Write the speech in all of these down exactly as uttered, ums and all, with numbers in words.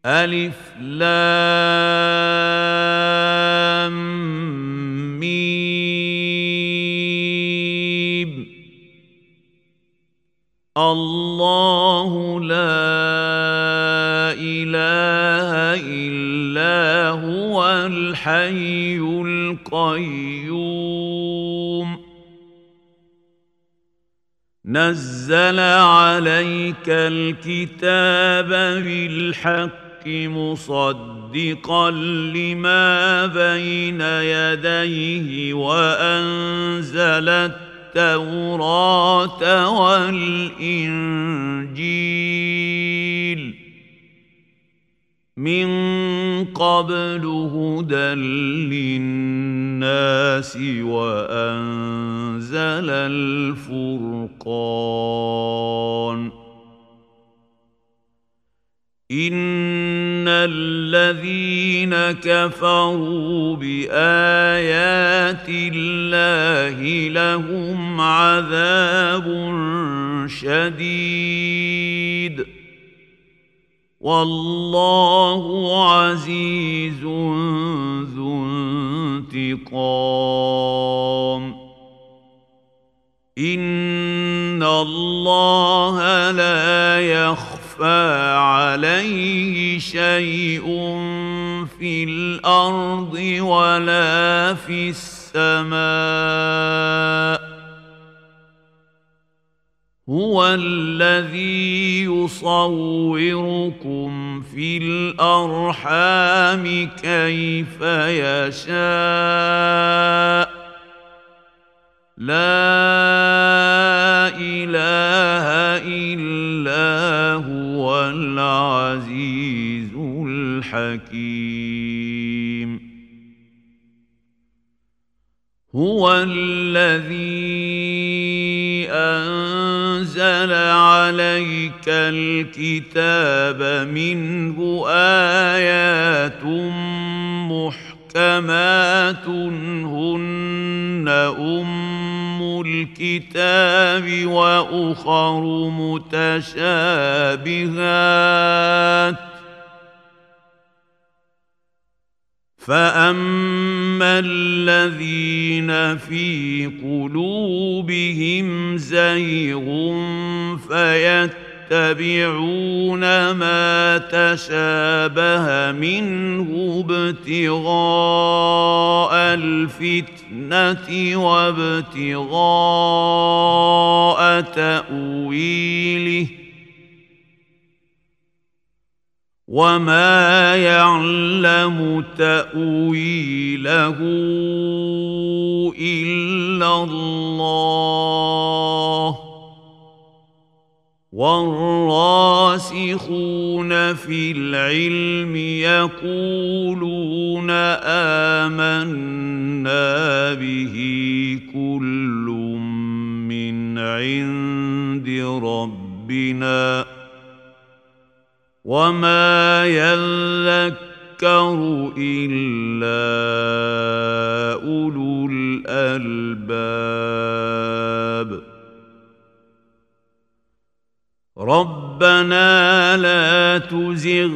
ألف لام ميم. الله لا إله إلا هو الحي القيوم. نزل عليك الكتاب بالحق مصدقا لما بين يديه وأنزل التوراة والإنجيل من قبل هدى للناس وأنزل الفرقان. إن الذين كفروا بآيات الله لهم عذاب شديد والله عزيز ذو انتقام. إن الله لا يخفى عليه شيء في الأرض ولا في السماء. هو الذي يصوركم في الأرحام كيف يشاء. لا إله إلا هو العزيز الحكيم. هو الذي أنزل عليك الكتاب منه آيات محكمات هن أم الكتاب وأخر متشابهات. فأما الذين في قلوبهم زيغ فيتبعون ما تشابه منه ابتغاء الفتنة وابتغاء تأويله وما يعلم تأويله إلا الله. والراسخون في العلم يقولون آمنا به كل من عند ربنا وما يذكر إلا أولو الألباب. ربنا لا تزغ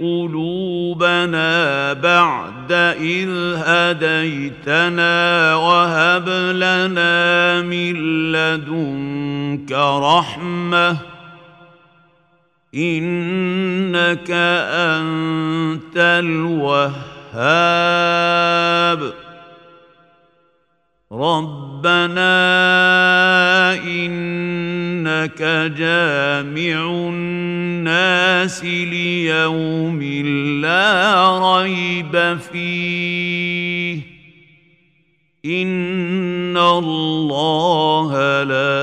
قلوبنا بعد إذ هديتنا وهب لنا من لدنك رحمة إنك أنت الوهاب. ربنا إنك جامع الناس ليوم لا ريب فيه إن الله لا